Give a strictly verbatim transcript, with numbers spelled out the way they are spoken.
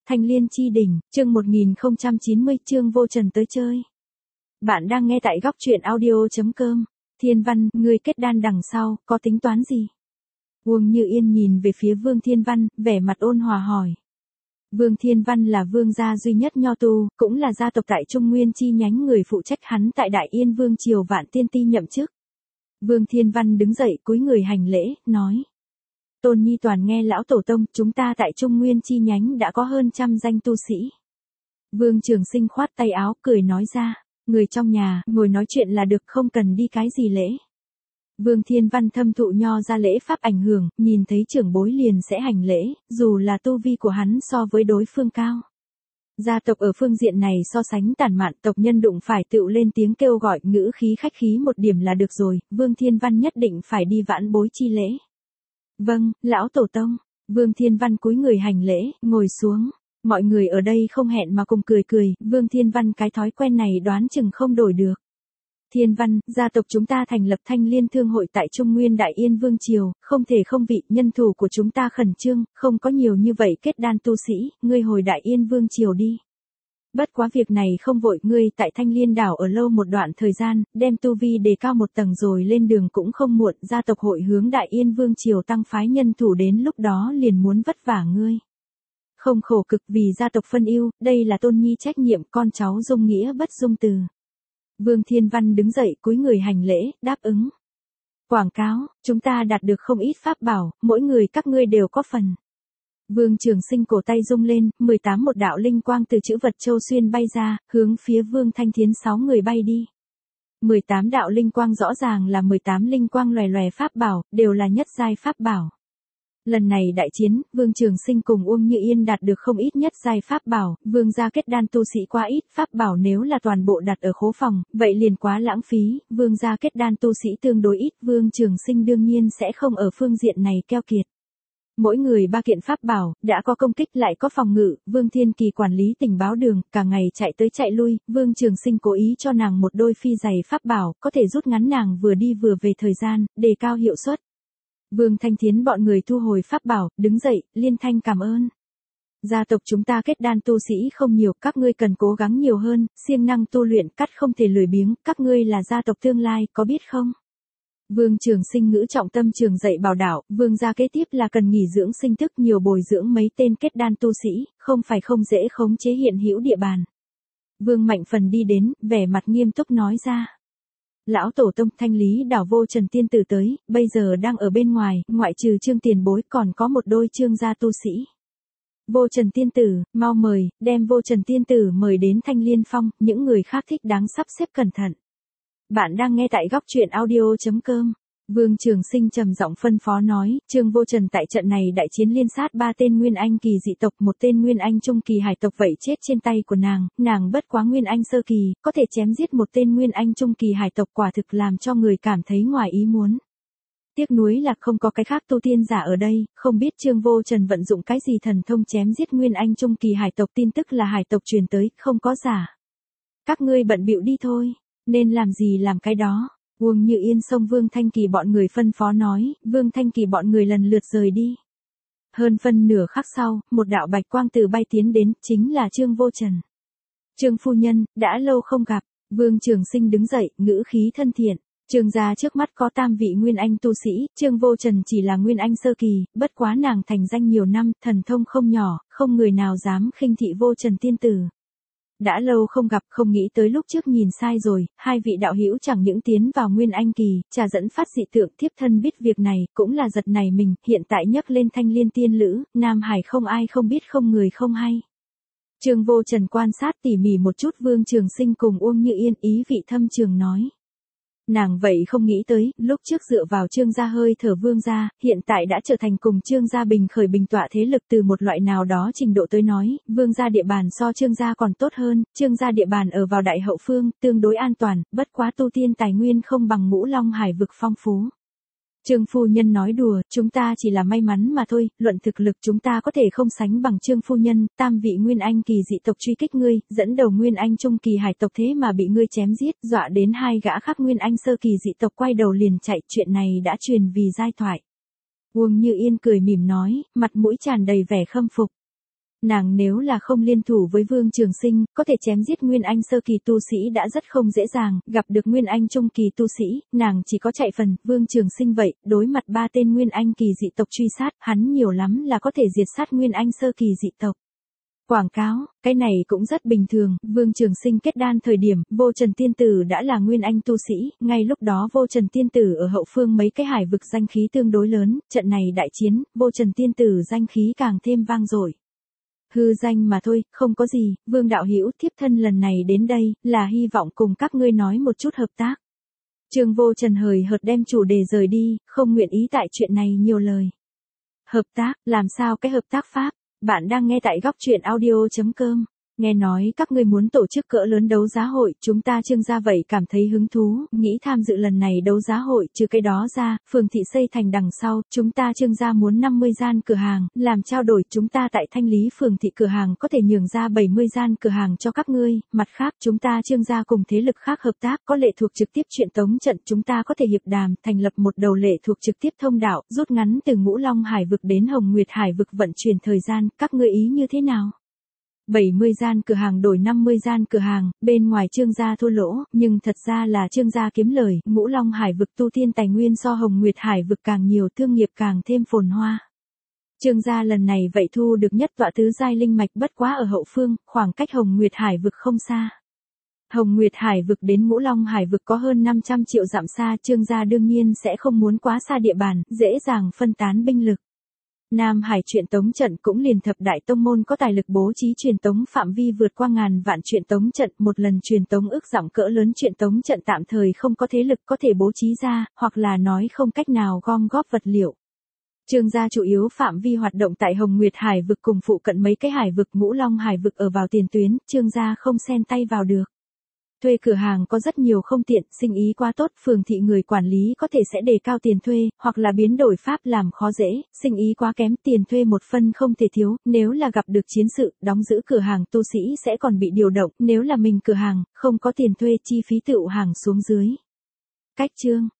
Thanh Liên Chi Đỉnh, chương một nghìn không trăm chín mươi, Trương Vô Trần tới chơi. Bạn đang nghe tại góc truyện audio chấm com. Thiên Văn, ngươi kết đan đằng sau, có tính toán gì? Uông Như Yên nhìn về phía Vương Thiên Văn, vẻ mặt ôn hòa hỏi. Vương Thiên Văn là vương gia duy nhất nho tu, cũng là gia tộc tại Trung Nguyên chi nhánh người phụ trách hắn tại Đại Yên Vương triều Vạn Tiên Ti nhậm chức. Vương Thiên Văn đứng dậy cúi người hành lễ, nói. Tôn Nhi toàn nghe lão tổ tông, chúng ta tại Trung Nguyên chi nhánh đã có hơn trăm danh tu sĩ. Vương Trường Sinh khoát tay áo, cười nói ra, người trong nhà, ngồi nói chuyện là được, không cần đi cái gì lễ. Vương Thiên Văn thâm thụ nho ra lễ pháp ảnh hưởng, nhìn thấy trưởng bối liền sẽ hành lễ, dù là tu vi của hắn so với đối phương cao. Gia tộc ở phương diện này so sánh tản mạn, tộc nhân đụng phải tựu lên tiếng kêu gọi, ngữ khí khách khí một điểm là được rồi, Vương Thiên Văn nhất định phải đi vãn bối chi lễ. Vâng, lão tổ tông. Vương Thiên Văn cúi người hành lễ, ngồi xuống. Mọi người ở đây không hẹn mà cùng cười cười, Vương Thiên Văn cái thói quen này đoán chừng không đổi được. Thiên Văn, gia tộc chúng ta thành lập Thanh Liên Thương hội tại Trung Nguyên Đại Yên Vương triều, không thể không vị, nhân thủ của chúng ta khẩn trương, không có nhiều như vậy kết đan tu sĩ, ngươi hồi Đại Yên Vương triều đi. Bất quá việc này không vội, ngươi tại Thanh Liên đảo ở lâu một đoạn thời gian, đem tu vi đề cao một tầng rồi lên đường cũng không muộn, gia tộc hội hướng Đại Yên Vương triều tăng phái nhân thủ, đến lúc đó liền muốn vất vả ngươi. Không khổ cực vì gia tộc phân ưu, đây là Tôn Nhi trách nhiệm, con cháu dung nghĩa bất dung từ. Vương Thiên Văn đứng dậy cúi người hành lễ, đáp ứng. Quảng cáo, chúng ta đạt được không ít pháp bảo, mỗi người các ngươi đều có phần. Vương Trường Sinh cổ tay rung lên, mười tám một đạo linh quang từ chữ vật châu xuyên bay ra, hướng phía Vương Thanh Thiến sáu người bay đi. mười tám đạo linh quang rõ ràng là mười tám linh quang loè loè pháp bảo, đều là nhất giai pháp bảo. Lần này đại chiến, Vương Trường Sinh cùng Uông Như Yên đạt được không ít nhất giai pháp bảo, Vương gia kết đan tu sĩ quá ít, pháp bảo nếu là toàn bộ đặt ở khố phòng, vậy liền quá lãng phí, Vương gia kết đan tu sĩ tương đối ít, Vương Trường Sinh đương nhiên sẽ không ở phương diện này keo kiệt. Mỗi người ba kiện pháp bảo, đã có công kích lại có phòng ngự, Vương Thiên Kỳ quản lý tình báo đường, cả ngày chạy tới chạy lui, Vương Trường Sinh cố ý cho nàng một đôi phi giày pháp bảo, có thể rút ngắn nàng vừa đi vừa về thời gian, đề cao hiệu suất. Vương Thanh Thiến bọn người thu hồi pháp bảo, đứng dậy, liên thanh cảm ơn. Gia tộc chúng ta kết đan tu sĩ không nhiều, các ngươi cần cố gắng nhiều hơn, siêng năng tu luyện, cắt không thể lười biếng, các ngươi là gia tộc tương lai, có biết không? Vương Trường Sinh ngữ trọng tâm trường dạy bảo đạo, Vương gia kế tiếp là cần nghỉ dưỡng sinh thức, nhiều bồi dưỡng mấy tên kết đan tu sĩ, không phải không dễ khống chế hiện hữu địa bàn. Vương Mạnh Phần đi đến, vẻ mặt nghiêm túc nói ra. Lão tổ tông, Thanh Lý đảo Vô Trần tiên tử tới, bây giờ đang ở bên ngoài, ngoại trừ Trương tiền bối còn có một đôi Trương gia tu sĩ. Vô Trần tiên tử, mau mời, đem Vô Trần tiên tử mời đến Thanh Liên Phong, những người khác thích đáng sắp xếp cẩn thận. Bạn đang nghe tại góc truyện audio chấm com. Vương Trường Sinh trầm giọng phân phó nói, Trương Vô Trần tại trận này đại chiến liên sát ba tên Nguyên Anh kỳ dị tộc, một tên Nguyên Anh trung kỳ hải tộc vậy chết trên tay của nàng, nàng bất quá Nguyên Anh sơ kỳ, có thể chém giết một tên Nguyên Anh trung kỳ hải tộc, quả thực làm cho người cảm thấy ngoài ý muốn. Tiếc nuối là không có cái khác tu tiên giả ở đây, không biết Trương Vô Trần vận dụng cái gì thần thông chém giết Nguyên Anh trung kỳ hải tộc, tin tức là hải tộc truyền tới, không có giả. Các ngươi bận bịu đi thôi, nên làm gì làm cái đó. Uông Như Yên xông Vương Thanh Kỳ bọn người phân phó nói, Vương Thanh Kỳ bọn người lần lượt rời đi. Hơn phân nửa khắc sau, một đạo bạch quang từ bay tiến đến, chính là Trương Vô Trần. Trương phu nhân, đã lâu không gặp, Vương Trường Sinh đứng dậy, ngữ khí thân thiện. Trương gia trước mắt có tam vị Nguyên Anh tu sĩ, Trương Vô Trần chỉ là Nguyên Anh sơ kỳ, bất quá nàng thành danh nhiều năm, thần thông không nhỏ, không người nào dám khinh thị Vô Trần tiên tử. Đã lâu không gặp, không nghĩ tới lúc trước nhìn sai rồi, hai vị đạo hữu chẳng những tiến vào Nguyên Anh kỳ, trà dẫn phát dị tượng, thiếp thân biết việc này, cũng là giật này mình, hiện tại nhấc lên Thanh Liên tiên lữ, Nam Hải không ai không biết, không người không hay. Trương Vô Trần quan sát tỉ mỉ một chút Vương Trường Sinh cùng Uông Như Yên, ý vị thâm trường nói. Nàng vậy không nghĩ tới, lúc trước dựa vào Trương gia hơi thở Vương gia, hiện tại đã trở thành cùng Trương gia bình khởi bình tọa thế lực, từ một loại nào đó trình độ tới nói, Vương gia địa bàn so Trương gia còn tốt hơn, Trương gia địa bàn ở vào đại hậu phương, tương đối an toàn, bất quá tu tiên tài nguyên không bằng Ngũ Long Hải vực phong phú. Trương phu nhân nói đùa, chúng ta chỉ là may mắn mà thôi, luận thực lực chúng ta có thể không sánh bằng Trương phu nhân, tam vị Nguyên Anh kỳ dị tộc truy kích ngươi, dẫn đầu Nguyên Anh trung kỳ hải tộc thế mà bị ngươi chém giết, dọa đến hai gã khác Nguyên Anh sơ kỳ dị tộc quay đầu liền chạy, chuyện này đã truyền vì giai thoại. Uông Như Yên cười mỉm nói, mặt mũi tràn đầy vẻ khâm phục. Nàng nếu là không liên thủ với Vương Trường Sinh, có thể chém giết Nguyên Anh sơ kỳ tu sĩ đã rất không dễ dàng, gặp được Nguyên Anh trung kỳ tu sĩ, nàng chỉ có chạy phần, Vương Trường Sinh vậy, đối mặt ba tên Nguyên Anh kỳ dị tộc truy sát, hắn nhiều lắm là có thể diệt sát Nguyên Anh sơ kỳ dị tộc. Quảng cáo, cái này cũng rất bình thường, Vương Trường Sinh kết đan thời điểm, Vô Trần Tiên Tử đã là Nguyên Anh tu sĩ, ngay lúc đó Vô Trần Tiên Tử ở hậu phương mấy cái hải vực danh khí tương đối lớn, trận này đại chiến, Vô Trần Tiên Tử danh khí càng thêm vang dội. Hư danh mà thôi, không có gì, Vương đạo hữu thiếp thân lần này đến đây, là hy vọng cùng các ngươi nói một chút hợp tác. Trương Vô Trần hời hợt đem chủ đề rời đi, không nguyện ý tại chuyện này nhiều lời. Hợp tác, làm sao cái hợp tác pháp? Bạn đang nghe tại góc truyện audio chấm com. Nghe nói các ngươi muốn tổ chức cỡ lớn đấu giá hội, chúng ta Trương gia vậy cảm thấy hứng thú, nghĩ tham dự lần này đấu giá hội, trừ cái đó ra, phường thị xây thành đằng sau, chúng ta Trương gia muốn năm mươi gian cửa hàng, làm trao đổi, chúng ta tại Thanh Lý phường thị cửa hàng có thể nhường ra bảy mươi gian cửa hàng cho các ngươi, mặt khác chúng ta Trương gia cùng thế lực khác hợp tác, có lệ thuộc trực tiếp chuyện tống trận, chúng ta có thể hiệp đàm, thành lập một đầu lệ thuộc trực tiếp thông đạo, rút ngắn từ Ngũ Long Hải vực đến Hồng Nguyệt Hải vực vận chuyển thời gian, các ngươi ý như thế nào? bảy mươi gian cửa hàng đổi năm mươi gian cửa hàng, bên ngoài Trương gia thua lỗ, nhưng thật ra là Trương gia kiếm lời, Ngũ Long Hải vực tu tiên tài nguyên so Hồng Nguyệt Hải vực càng nhiều, thương nghiệp càng thêm phồn hoa. Trương gia lần này vậy thu được nhất tọa tứ giai linh mạch, bất quá ở hậu phương, khoảng cách Hồng Nguyệt Hải vực không xa. Hồng Nguyệt Hải vực đến Ngũ Long Hải vực có hơn năm trăm triệu dặm xa, Trương gia đương nhiên sẽ không muốn quá xa địa bàn, dễ dàng phân tán binh lực. Nam Hải truyền tống trận cũng liền thập đại tông môn có tài lực bố trí truyền tống phạm vi vượt qua ngàn vạn truyền tống trận, một lần truyền tống ước dặm cỡ lớn truyền tống trận tạm thời không có thế lực có thể bố trí ra, hoặc là nói không cách nào gom góp vật liệu. Trương gia chủ yếu phạm vi hoạt động tại Hồng Nguyệt Hải vực cùng phụ cận mấy cái hải vực, Ngũ Long Hải vực ở vào tiền tuyến, Trương gia không xen tay vào được. Thuê cửa hàng có rất nhiều không tiện, sinh ý quá tốt, phường thị người quản lý có thể sẽ đề cao tiền thuê, hoặc là biến đổi pháp làm khó dễ, sinh ý quá kém, tiền thuê một phân không thể thiếu, nếu là gặp được chiến sự, đóng giữ cửa hàng tu sĩ sẽ còn bị điều động, nếu là mình cửa hàng, không có tiền thuê, chi phí tựu hàng xuống dưới. Cách chương